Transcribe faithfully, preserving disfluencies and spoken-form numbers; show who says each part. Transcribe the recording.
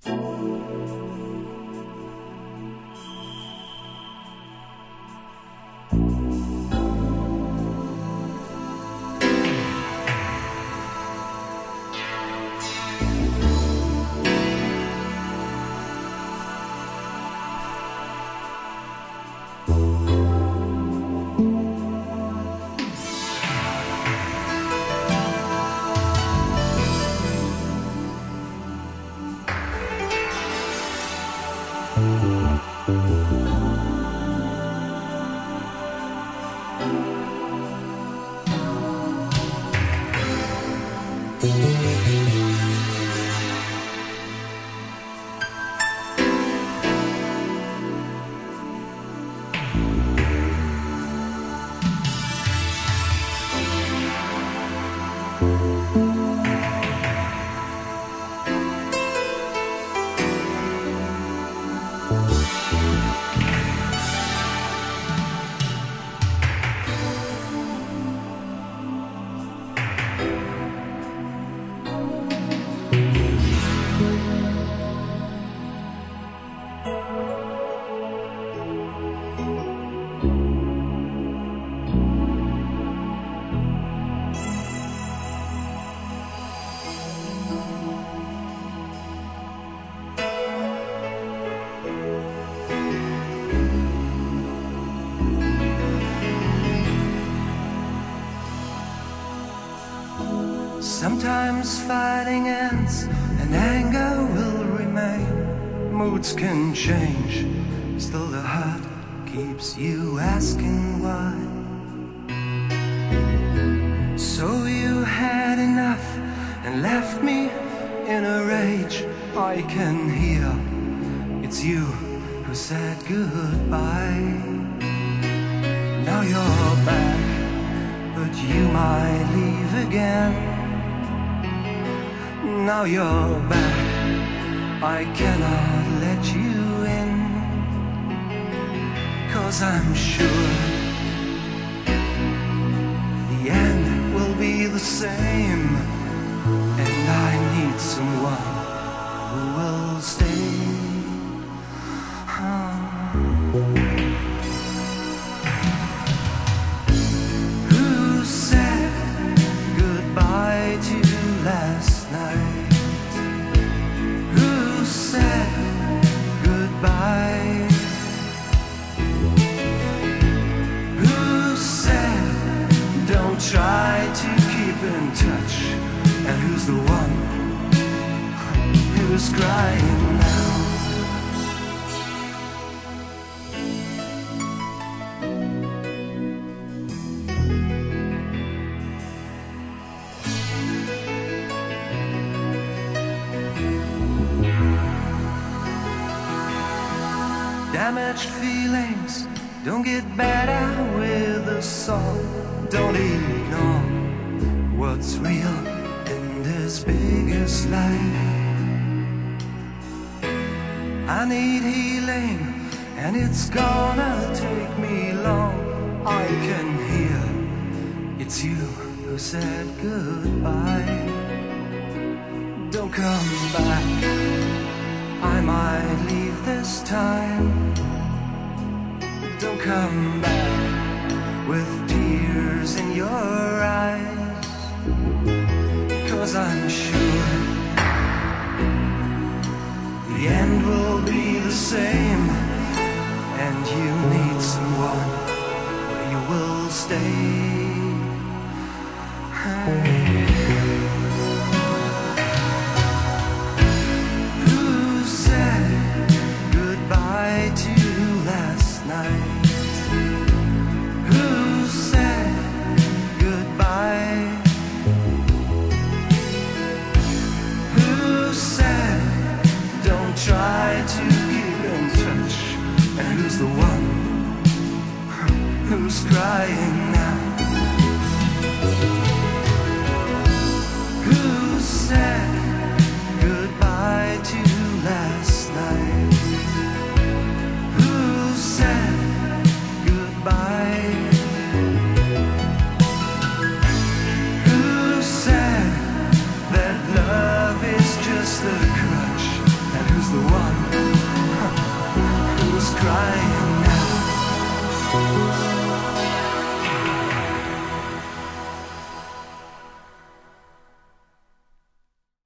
Speaker 1: Sometimes fighting ends and anger will remain. Moods can change, still the heart keeps you asking why. So you had enough and left me in a rage. I can hear it's you who said goodbye. Now you're back, but you might leave again. Now you're back, I cannot let you in, 'cause I'm sure the end will be the same, and I need someone who will stay. Who said goodbye to you last night? Try to keep in touch, and who's the one who's crying now? Damaged feelings don't get better with a song. Don't ignore what's real in this biggest life. I need healing, and it's gonna take me long. I can hear it's you who said goodbye. Don't come back, I might leave this time. Don't come back with tears in your eyes, 'cause I'm sure the end will be the same, and you need someone where you will stay. Who said goodbye to you last night? Try to keep in touch, and who's the one who's crying